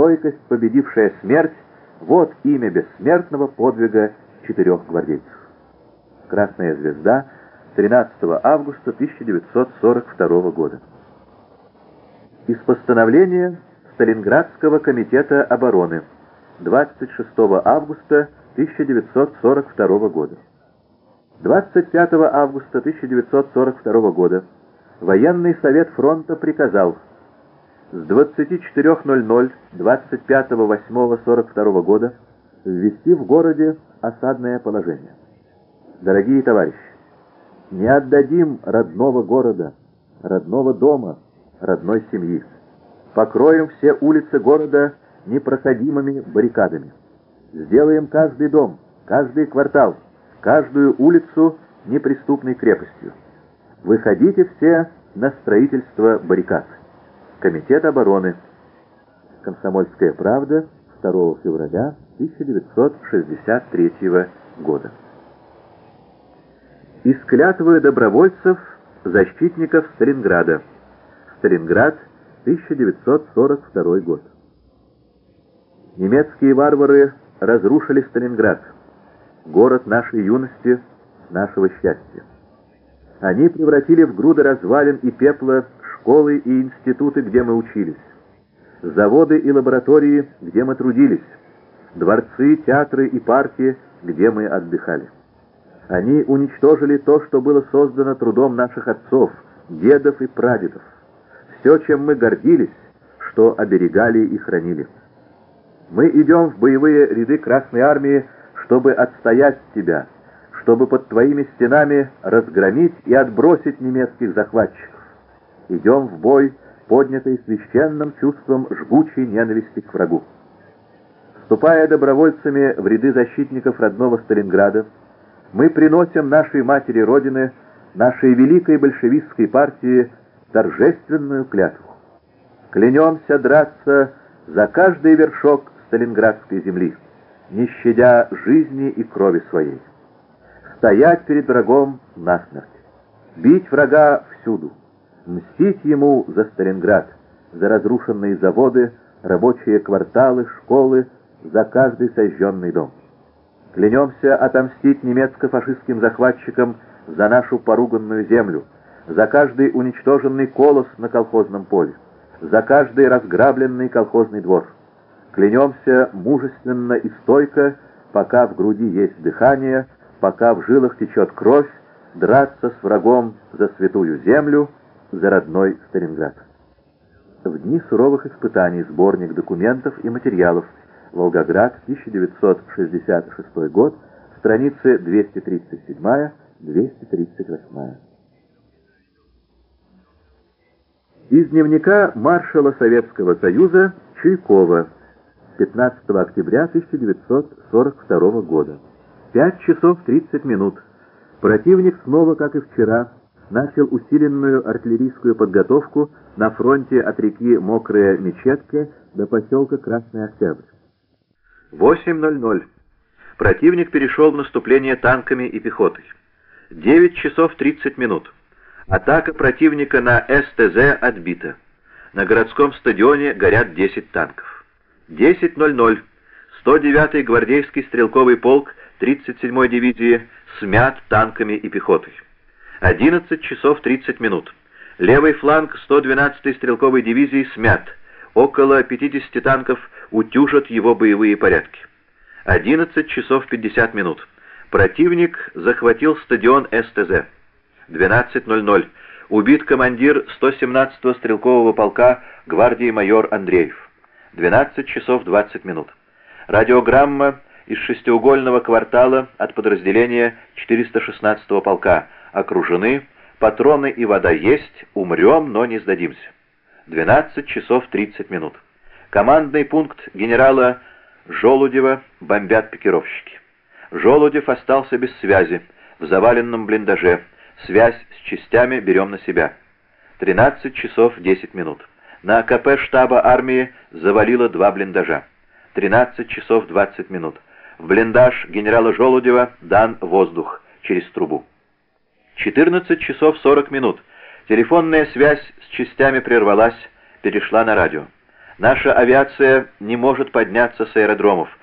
стойкость, победившая смерть, вот имя бессмертного подвига 4 гвардейцев. Красная звезда, 13 августа 1942 года. Из постановления Сталинградского комитета обороны 26 августа 1942 года. 25 августа 1942 года Военный совет фронта приказал с 24:00 25.08.42 года ввести в городе осадное положение. Дорогие товарищи, не отдадим родного города, родного дома, родной семьи. Покроем все улицы города непроходимыми баррикадами. Сделаем каждый дом, каждый квартал, каждую улицу неприступной крепостью. Выходите все на строительство баррикад. Комитет обороны. Комсомольская правда, 2 февраля 1963 года. Из клятвы добровольцев, защитников Сталинграда. Сталинград, 1942 год. Немецкие варвары разрушили Сталинград, город нашей юности, нашего счастья. Они превратили в груды развалин и пепла школы и институты, где мы учились, заводы и лаборатории, где мы трудились, дворцы, театры и парки, где мы отдыхали. Они уничтожили то, что было создано трудом наших отцов, дедов и прадедов. Все, чем мы гордились, что оберегали и хранили. Мы идем в боевые ряды Красной Армии, чтобы отстоять тебя, чтобы под твоими стенами разгромить и отбросить немецких захватчиков. Идем в бой, поднятый священным чувством жгучей ненависти к врагу. Вступая добровольцами в ряды защитников родного Сталинграда, мы приносим нашей матери Родины, нашей великой большевистской партии, торжественную клятву. Клянемся драться за каждый вершок сталинградской земли, не щадя жизни и крови своей. Стоять перед врагом насмерть, бить врага всюду, мстить ему за Сталинград, за разрушенные заводы, рабочие кварталы, школы, за каждый сожженный дом. Клянемся отомстить немецко-фашистским захватчикам за нашу поруганную землю, за каждый уничтоженный колос на колхозном поле, за каждый разграбленный колхозный двор. Клянемся мужественно и стойко, пока в груди есть дыхание, пока в жилах течет кровь, драться с врагом за святую землю, за родной Сталинград. В дни суровых испытаний. Сборник документов и материалов. Волгоград, 1966 год, страницы 237-238. Из дневника маршала Советского Союза Чуйкова, 15 октября 1942 года. 5 часов 30 минут. Противник снова, как и вчера, начал усиленную артиллерийскую подготовку на фронте от реки Мокрая Мечетка до поселка Красный Октябрь. 8:00. Противник перешел в наступление танками и пехотой. 9 часов 30 минут. Атака противника на СТЗ отбита. На городском стадионе горят 10 танков. 10:00. 109-й гвардейский стрелковый полк 37-й дивизии смят танками и пехотой. 11 часов 30 минут. Левый фланг 112-й стрелковой дивизии смят. Около 50 танков утюжат его боевые порядки. 11 часов 50 минут. Противник захватил стадион СТЗ. 12:00. Убит командир 117-го стрелкового полка гвардии майор Андреев. 12 часов 20 минут. Радиограмма из шестиугольного квартала от подразделения 416-го полка. Окружены, патроны и вода есть, умрем, но не сдадимся. 12 часов 30 минут. Командный пункт генерала Желудева бомбят пикировщики. Желудев остался без связи, в заваленном блиндаже. Связь с частями берем на себя. 13 часов 10 минут. На КП штаба армии завалило 2 блиндажа. 13 часов 20 минут. В блиндаж генерала Желудева дан воздух через трубу. 14 часов 40 минут. Телефонная связь с частями прервалась, перешла на радио. Наша авиация не может подняться с аэродромов.